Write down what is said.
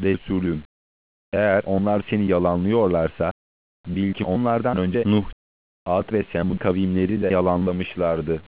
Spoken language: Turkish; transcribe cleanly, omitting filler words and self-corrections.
Resulüm. Eğer onlar seni yalanlıyorlarsa, bil ki onlardan önce Nuh, Ad ve Semud kavimleri de yalanlamışlardı.